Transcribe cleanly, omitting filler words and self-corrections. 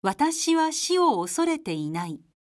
私は死を恐れていない。